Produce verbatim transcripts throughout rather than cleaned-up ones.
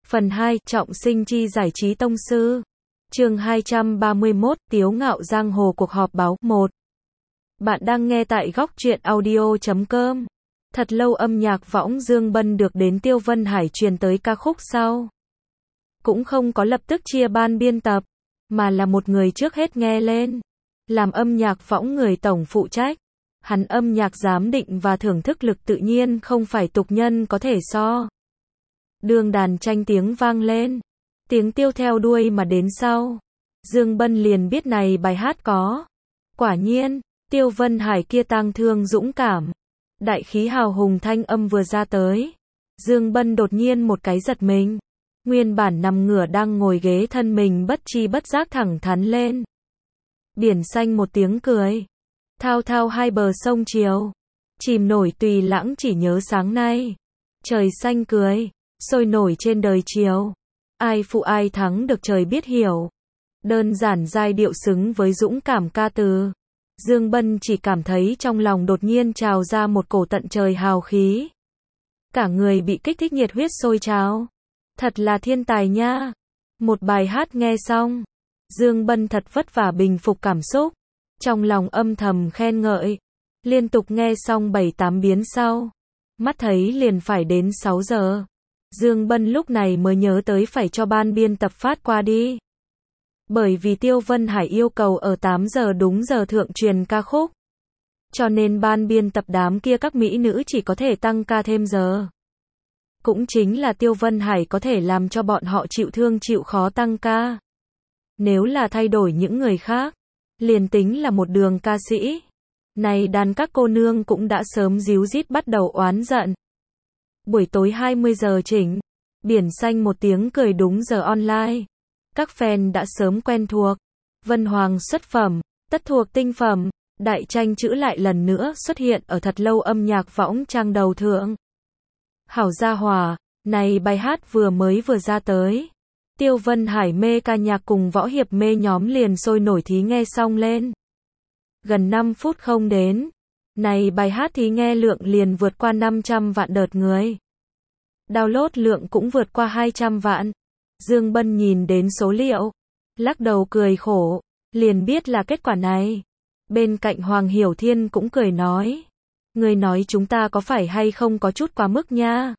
Phần hai, trọng sinh chi giải trí tông sư. Chương hai trăm ba mươi mốt, Tiếu ngạo giang hồ cuộc họp báo. một. Bạn đang nghe tại góc truyện audio chấm com. Thật lâu âm nhạc võng Dương Bân được đến Tiêu Vân Hải truyền tới ca khúc sau. Cũng không có lập tức chia ban biên tập, mà là một người trước hết nghe lên. Làm âm nhạc võng người tổng phụ trách. Hắn âm nhạc giám định và thưởng thức lực tự nhiên không phải tục nhân có thể so. Đường đàn tranh tiếng vang lên. Tiếng tiêu theo đuôi mà đến sau. Dương Bân liền biết này bài hát có. Quả nhiên, Tiêu Vân Hải kia tang thương dũng cảm. Đại khí hào hùng thanh âm vừa ra tới. Dương Bân đột nhiên một cái giật mình. Nguyên bản nằm ngửa đang ngồi ghế thân mình bất chi bất giác thẳng thắn lên. Biển xanh một tiếng cười. Thao thao hai bờ sông chiều. Chìm nổi tùy lãng chỉ nhớ sáng nay. Trời xanh cười. Sôi nổi trên đời chiều. Ai phụ ai thắng được trời biết hiểu. Đơn giản giai điệu xứng với dũng cảm ca từ. Dương Bân chỉ cảm thấy trong lòng đột nhiên trào ra một cổ tận trời hào khí. Cả người bị kích thích nhiệt huyết sôi trào. Thật là thiên tài nha. Một bài hát nghe xong. Dương Bân thật vất vả bình phục cảm xúc. Trong lòng âm thầm khen ngợi. Liên tục nghe xong bảy tám biến sau. Mắt thấy liền phải đến sáu giờ. Dương Bân lúc này mới nhớ tới phải cho ban biên tập phát qua đi. Bởi vì Tiêu Vân Hải yêu cầu ở tám giờ đúng giờ thượng truyền ca khúc. Cho nên ban biên tập đám kia các mỹ nữ chỉ có thể tăng ca thêm giờ. Cũng chính là Tiêu Vân Hải có thể làm cho bọn họ chịu thương chịu khó tăng ca. Nếu là thay đổi những người khác, liền tính là một đường ca sĩ. Này đàn các cô nương cũng đã sớm díu dít bắt đầu oán giận. Buổi tối hai mươi giờ chỉnh. Biển xanh một tiếng cười đúng giờ online. Các fan đã sớm quen thuộc. Vân Hoàng xuất phẩm, tất thuộc tinh phẩm. Đại tranh chữ lại lần nữa xuất hiện ở thật lâu âm nhạc võng trang đầu thượng. Hảo gia hòa, này bài hát vừa mới vừa ra tới. Tiêu Vân Hải mê ca nhạc cùng võ hiệp mê nhóm liền sôi nổi thí nghe xong lên. Gần năm phút không đến. Này bài hát thí nghe lượng liền vượt qua năm trăm vạn đợt người. Download lượng cũng vượt qua hai trăm vạn. Dương Bân nhìn đến số liệu. Lắc đầu cười khổ. Liền biết là kết quả này. Bên cạnh Hoàng Hiểu Thiên cũng cười nói. Người nói chúng ta có phải hay không có chút quá mức nha.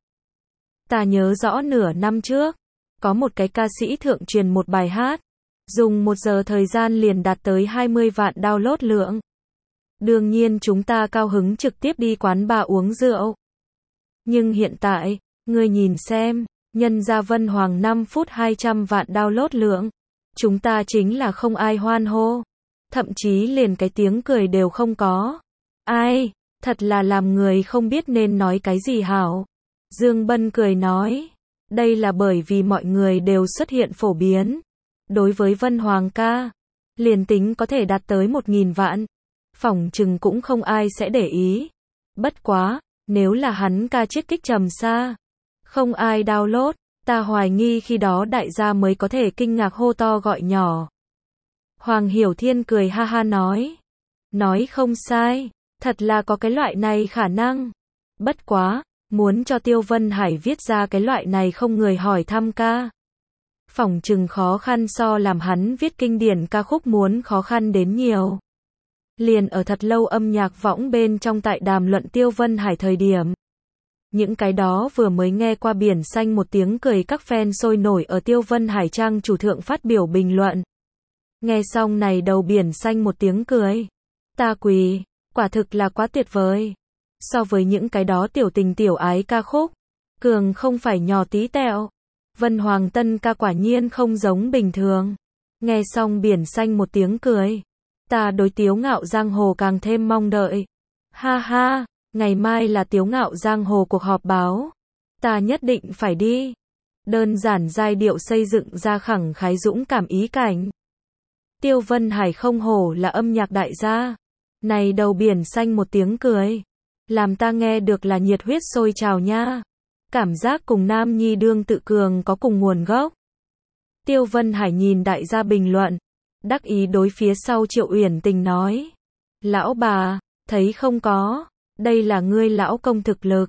Ta nhớ rõ nửa năm trước. Có một cái ca sĩ thượng truyền một bài hát. Dùng một giờ thời gian liền đạt tới hai mươi vạn download lượng. Đương nhiên chúng ta cao hứng trực tiếp đi quán bar uống rượu. Nhưng hiện tại, ngươi nhìn xem, nhân ra Vân Hoàng năm phút hai trăm vạn download lượng. Chúng ta chính là không ai hoan hô. Thậm chí liền cái tiếng cười đều không có. Ai, thật là làm người không biết nên nói cái gì hảo. Dương Bân cười nói. Đây là bởi vì mọi người đều xuất hiện phổ biến. Đối với Vân Hoàng ca, liền tính có thể đạt tới một nghìn vạn. Phỏng chừng cũng không ai sẽ để ý. Bất quá, nếu là hắn ca chiết kích trầm xa, không ai download, ta hoài nghi khi đó đại gia mới có thể kinh ngạc hô to gọi nhỏ. Hoàng Hiểu Thiên cười ha ha nói. Nói không sai, thật là có cái loại này khả năng. Bất quá, muốn cho Tiêu Vân Hải viết ra cái loại này không người hỏi thăm ca. Phỏng chừng khó khăn so làm hắn viết kinh điển ca khúc muốn khó khăn đến nhiều. Liền ở thật lâu âm nhạc võng bên trong tại đàm luận Tiêu Vân Hải thời điểm. Những cái đó vừa mới nghe qua biển xanh một tiếng cười các fan sôi nổi ở Tiêu Vân Hải trang chủ thượng phát biểu bình luận. Nghe xong này đầu biển xanh một tiếng cười. Ta quỳ, quả thực là quá tuyệt vời. So với những cái đó tiểu tình tiểu ái ca khúc, cường không phải nhỏ tí tẹo. Vân Hoàng tân ca quả nhiên không giống bình thường. Nghe xong biển xanh một tiếng cười. Ta đối Tiếu ngạo giang hồ càng thêm mong đợi. Ha ha, ngày mai là Tiếu ngạo giang hồ cuộc họp báo. Ta nhất định phải đi. Đơn giản giai điệu xây dựng ra khẳng khái dũng cảm ý cảnh. Tiêu Vân Hải không hổ là âm nhạc đại gia. Này đầu biển xanh một tiếng cười. Làm ta nghe được là nhiệt huyết sôi trào nha. Cảm giác cùng nam nhi đương tự cường có cùng nguồn gốc. Tiêu Vân Hải nhìn đại gia bình luận. Đắc ý đối phía sau Triệu Uyển Tình nói. Lão bà, thấy không có. Đây là ngươi lão công thực lực.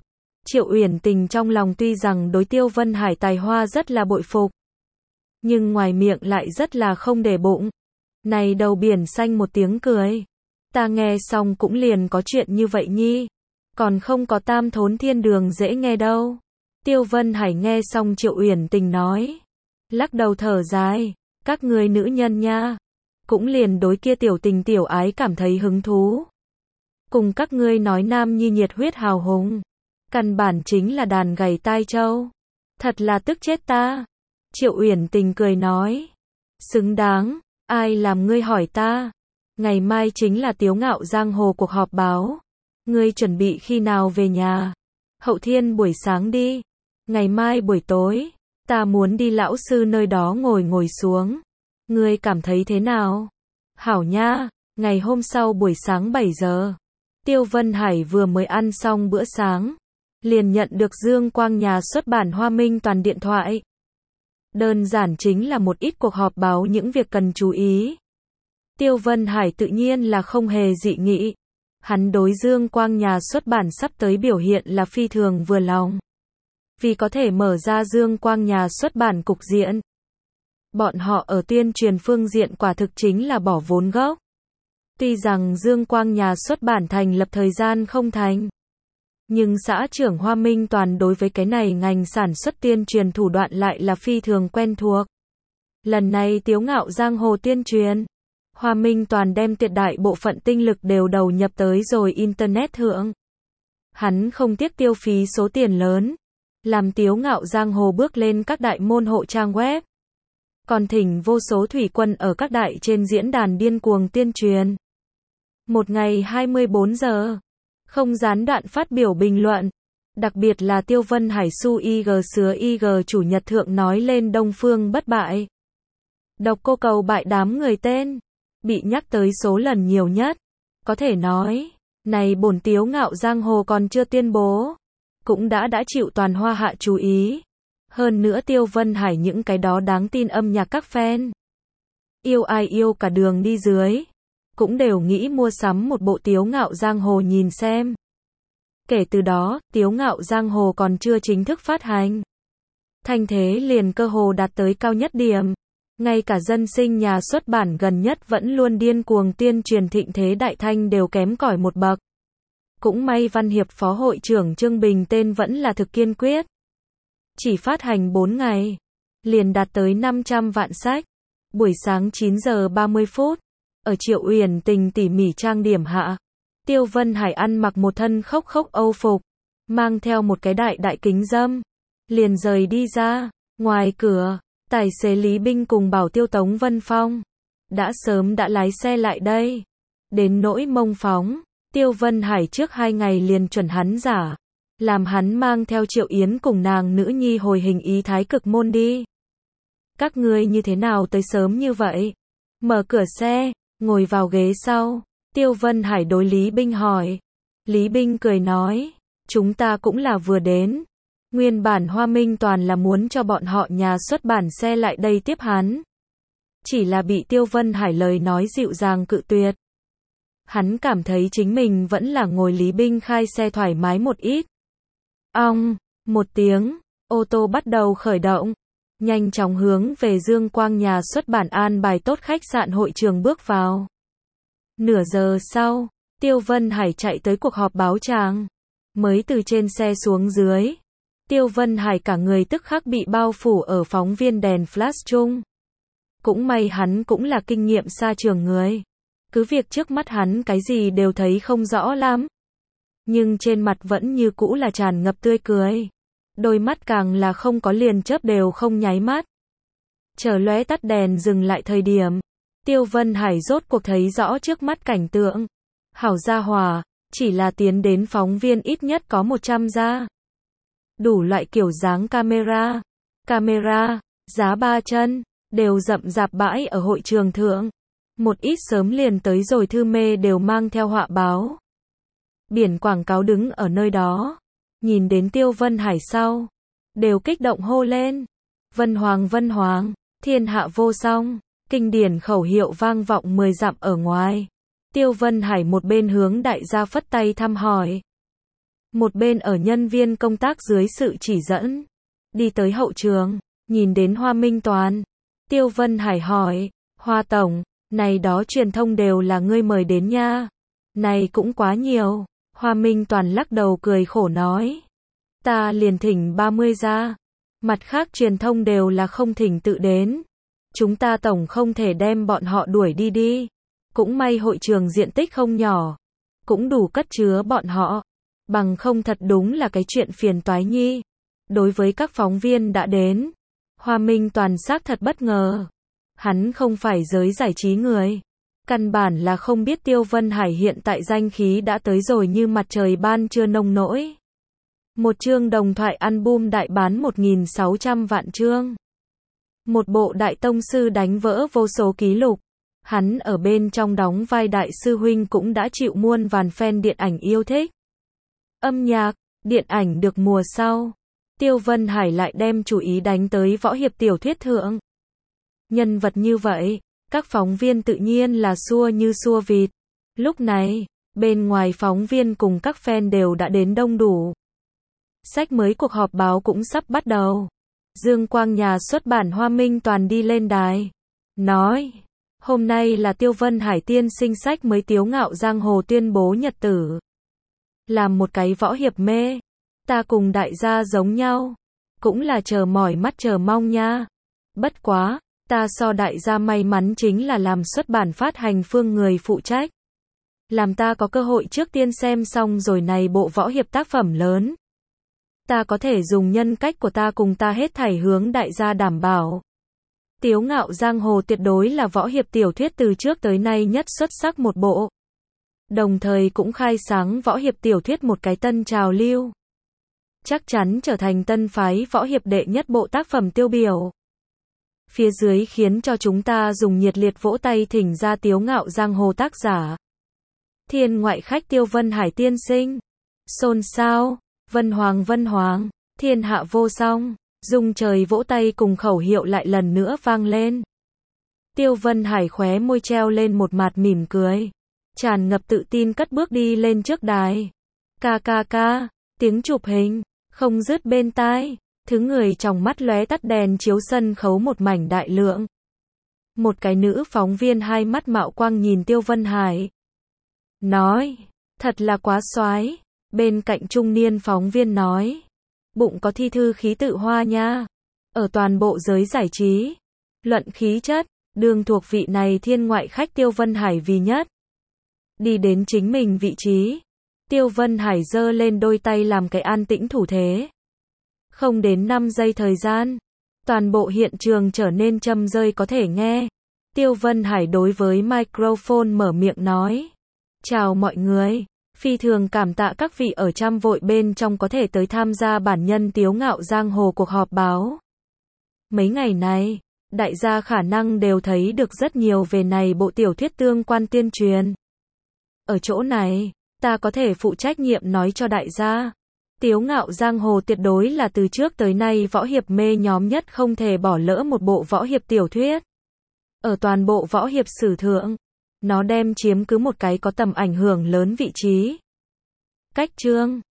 Triệu Uyển Tình trong lòng tuy rằng đối Tiêu Vân Hải tài hoa rất là bội phục, nhưng ngoài miệng lại rất là không để bụng. Này đầu biển xanh một tiếng cười. Ta nghe xong cũng liền có chuyện như vậy nhi. Còn không có tam thốn thiên đường dễ nghe đâu. Tiêu Vân Hải nghe xong Triệu Uyển Tình nói. Lắc đầu thở dài. Các người nữ nhân nha. Cũng liền đối kia tiểu tình tiểu ái cảm thấy hứng thú. Cùng các ngươi nói nam nhi nhiệt huyết hào hùng. Căn bản chính là đàn gầy tai trâu. Thật là tức chết ta. Triệu Uyển Tình cười nói. Xứng đáng. Ai làm ngươi hỏi ta? Ngày mai chính là Tiếu Ngạo Giang Hồ cuộc họp báo. Ngươi chuẩn bị khi nào về nhà? Hậu thiên buổi sáng đi. Ngày mai buổi tối, ta muốn đi lão sư nơi đó ngồi ngồi xuống. Ngươi cảm thấy thế nào? Hảo nha, ngày hôm sau buổi sáng bảy giờ. Tiêu Vân Hải vừa mới ăn xong bữa sáng, liền nhận được Dương Quang nhà xuất bản Hoa Minh Toàn điện thoại. Đơn giản chính là một ít cuộc họp báo những việc cần chú ý. Tiêu Vân Hải tự nhiên là không hề dị nghị. Hắn đối Dương Quang nhà xuất bản sắp tới biểu hiện là phi thường vừa lòng. Vì có thể mở ra Dương Quang nhà xuất bản cục diện. Bọn họ ở tuyên truyền phương diện quả thực chính là bỏ vốn gốc. Tuy rằng Dương Quang nhà xuất bản thành lập thời gian không thành. Nhưng xã trưởng Hoa Minh Toàn đối với cái này ngành sản xuất tuyên truyền thủ đoạn lại là phi thường quen thuộc. Lần này Tiếu Ngạo Giang Hồ tuyên truyền, Hoa Minh Toàn đem tuyệt đại bộ phận tinh lực đều đầu nhập tới rồi Internet thượng. Hắn không tiếc tiêu phí số tiền lớn, làm Tiếu Ngạo Giang Hồ bước lên các đại môn hộ trang web. Còn thỉnh vô số thủy quân ở các đại trên diễn đàn điên cuồng tuyên truyền. Một ngày hai mươi bốn giờ, không gián đoạn phát biểu bình luận. Đặc biệt là Tiêu Vân Hải su i giê sứa i giê chủ nhật thượng nói lên Đông Phương bất bại. Độc cô cầu bại đám người tên, bị nhắc tới số lần nhiều nhất. Có thể nói, này bổn Tiếu Ngạo Giang Hồ còn chưa tuyên bố, cũng đã đã chịu toàn Hoa Hạ chú ý. Hơn nữa Tiêu Vân Hải những cái đó đáng tin âm nhạc các fan. Yêu ai yêu cả đường đi dưới. Cũng đều nghĩ mua sắm một bộ Tiếu Ngạo Giang Hồ nhìn xem. Kể từ đó, Tiếu Ngạo Giang Hồ còn chưa chính thức phát hành. Thanh thế liền cơ hồ đạt tới cao nhất điểm. Ngay cả dân sinh nhà xuất bản gần nhất vẫn luôn điên cuồng tuyên truyền thịnh thế đại thanh đều kém cỏi một bậc. Cũng may Văn Hiệp Phó Hội trưởng Trương Bình tên vẫn là thực kiên quyết. Chỉ phát hành bốn ngày, liền đạt tới năm trăm vạn sách. Buổi sáng chín giờ ba mươi phút, ở Triệu Uyển Tình tỉ mỉ trang điểm hạ, Tiêu Vân Hải ăn mặc một thân khốc khốc âu phục, mang theo một cái đại đại kính dâm, liền rời đi ra. Ngoài cửa, tài xế Lý Binh cùng bảo tiêu Tống Vân Phong đã sớm đã lái xe lại đây. Đến nỗi Mông Phóng, Tiêu Vân Hải trước hai ngày liền chuẩn hắn giả, làm hắn mang theo Triệu Yến cùng nàng nữ nhi hồi hình ý Thái Cực môn đi. Các ngươi như thế nào tới sớm như vậy? Mở cửa xe, ngồi vào ghế sau. Tiêu Vân Hải đối Lý Binh hỏi. Lý Binh cười nói, chúng ta cũng là vừa đến. Nguyên bản Hoa Minh Toàn là muốn cho bọn họ nhà xuất bản xe lại đây tiếp hắn. Chỉ là bị Tiêu Vân Hải lời nói dịu dàng cự tuyệt. Hắn cảm thấy chính mình vẫn là ngồi Lý Binh khai xe thoải mái một ít. Ong, một tiếng, ô tô bắt đầu khởi động. Nhanh chóng hướng về Dương Quang nhà xuất bản an bài tốt khách sạn hội trường bước vào. Nửa giờ sau, Tiêu Vân Hải chạy tới cuộc họp báo tràng. Mới từ trên xe xuống dưới, Tiêu Vân Hải cả người tức khắc bị bao phủ ở phóng viên đèn flash chung. Cũng may hắn cũng là kinh nghiệm xa trường người. Cứ việc trước mắt hắn cái gì đều thấy không rõ lắm. Nhưng trên mặt vẫn như cũ là tràn ngập tươi cười. Đôi mắt càng là không có liền chớp đều không nháy mắt. Chờ lóe tắt đèn dừng lại thời điểm, Tiêu Vân Hải rốt cuộc thấy rõ trước mắt cảnh tượng. Hảo gia hòa, chỉ là tiến đến phóng viên ít nhất có một trăm gia. Đủ loại kiểu dáng camera, camera, giá ba chân, đều rậm rạp bãi ở hội trường thượng. Một ít sớm liền tới rồi thư mê đều mang theo họa báo. Biển quảng cáo đứng ở nơi đó. Nhìn đến Tiêu Vân Hải sau, đều kích động hô lên. Vân Hoàng Vân Hoàng, thiên hạ vô song, kinh điển khẩu hiệu vang vọng mười dặm ở ngoài. Tiêu Vân Hải một bên hướng đại gia phất tay thăm hỏi. một bên ở nhân viên công tác dưới sự chỉ dẫn. Đi tới hậu trường, nhìn đến Hoa Minh Toàn. Tiêu Vân Hải hỏi, Hoa Tổng, này đó truyền thông đều là ngươi mời đến nha. Này cũng quá nhiều. Hoa Minh Toàn lắc đầu cười khổ nói. Ta liền thỉnh ba mươi ra. Mặt khác truyền thông đều là không thỉnh tự đến. Chúng ta tổng không thể đem bọn họ đuổi đi đi. Cũng may hội trường diện tích không nhỏ. Cũng đủ cất chứa bọn họ. Bằng không thật đúng là cái chuyện phiền toái nhi. Đối với các phóng viên đã đến, Hoa Minh Toàn xác thật bất ngờ. Hắn không phải giới giải trí người. Căn bản là không biết Tiêu Vân Hải hiện tại danh khí đã tới rồi như mặt trời ban trưa nông nỗi. Một chương đồng thoại album đại bán một nghìn sáu trăm vạn chương. Một bộ đại tông sư đánh vỡ vô số kỷ lục. Hắn ở bên trong đóng vai đại sư huynh cũng đã chịu muôn vàn fan điện ảnh yêu thích. Âm nhạc, điện ảnh được mùa sau. Tiêu Vân Hải lại đem chủ ý đánh tới võ hiệp tiểu thuyết thượng. Nhân vật như vậy, các phóng viên tự nhiên là xua như xua vịt. Lúc này, bên ngoài phóng viên cùng các fan đều đã đến đông đủ. Sách mới cuộc họp báo cũng sắp bắt đầu. Dương Quang nhà xuất bản Hoa Minh Toàn đi lên đài. Nói, hôm nay là Tiêu Vân Hải tiên sinh sách mới Tiếu Ngạo Giang Hồ tuyên bố nhật tử. Làm một cái võ hiệp mê. Ta cùng đại gia giống nhau. Cũng là chờ mỏi mắt chờ mong nha. Bất quá, ta so đại gia may mắn chính là làm xuất bản phát hành phương người phụ trách. Làm ta có cơ hội trước tiên xem xong rồi này bộ võ hiệp tác phẩm lớn. Ta có thể dùng nhân cách của ta cùng ta hết thảy hướng đại gia đảm bảo. Tiếu Ngạo Giang Hồ tuyệt đối là võ hiệp tiểu thuyết từ trước tới nay nhất xuất sắc một bộ. Đồng thời cũng khai sáng võ hiệp tiểu thuyết một cái tân trào lưu. Chắc chắn trở thành tân phái võ hiệp đệ nhất bộ tác phẩm tiêu biểu. Phía dưới khiến cho chúng ta dùng nhiệt liệt vỗ tay thỉnh ra Tiếu Ngạo Giang Hồ tác giả. Thiên ngoại khách Tiêu Vân Hải tiên sinh. Xôn xao, Vân Hoàng Vân Hoàng, thiên hạ vô song, dung trời vỗ tay cùng khẩu hiệu lại lần nữa vang lên. Tiêu Vân Hải khóe môi treo lên một mặt mỉm cười. Tràn ngập tự tin cất bước đi lên trước đài. Ca ca ca, tiếng chụp hình, không dứt bên tai. Thứ người trong mắt lóe tắt đèn chiếu sân khấu một mảnh đại lượng. Một cái nữ phóng viên hai mắt mạo quang nhìn Tiêu Vân Hải. Nói, thật là quá soái. Bên cạnh trung niên phóng viên nói, bụng có thi thư khí tự hoa nha. Ở toàn bộ giới giải trí, luận khí chất, đương thuộc vị này thiên ngoại khách Tiêu Vân Hải vì nhất. Đi đến chính mình vị trí, Tiêu Vân Hải giơ lên đôi tay làm cái an tĩnh thủ thế. Không đến năm giây thời gian, toàn bộ hiện trường trở nên châm rơi có thể nghe. Tiêu Vân Hải đối với microphone mở miệng nói, chào mọi người. Phi thường cảm tạ các vị ở trăm vội bên trong có thể tới tham gia bản nhân Tiếu Ngạo Giang Hồ cuộc họp báo. Mấy ngày này, đại gia khả năng đều thấy được rất nhiều về này bộ tiểu thuyết tương quan tuyên truyền. Ở chỗ này, ta có thể phụ trách nhiệm nói cho đại gia. Tiếu Ngạo Giang Hồ tuyệt đối là từ trước tới nay võ hiệp mê nhóm nhất không thể bỏ lỡ một bộ võ hiệp tiểu thuyết. Ở toàn bộ võ hiệp sử thượng, nó đem chiếm cứ một cái có tầm ảnh hưởng lớn vị trí. Cách chương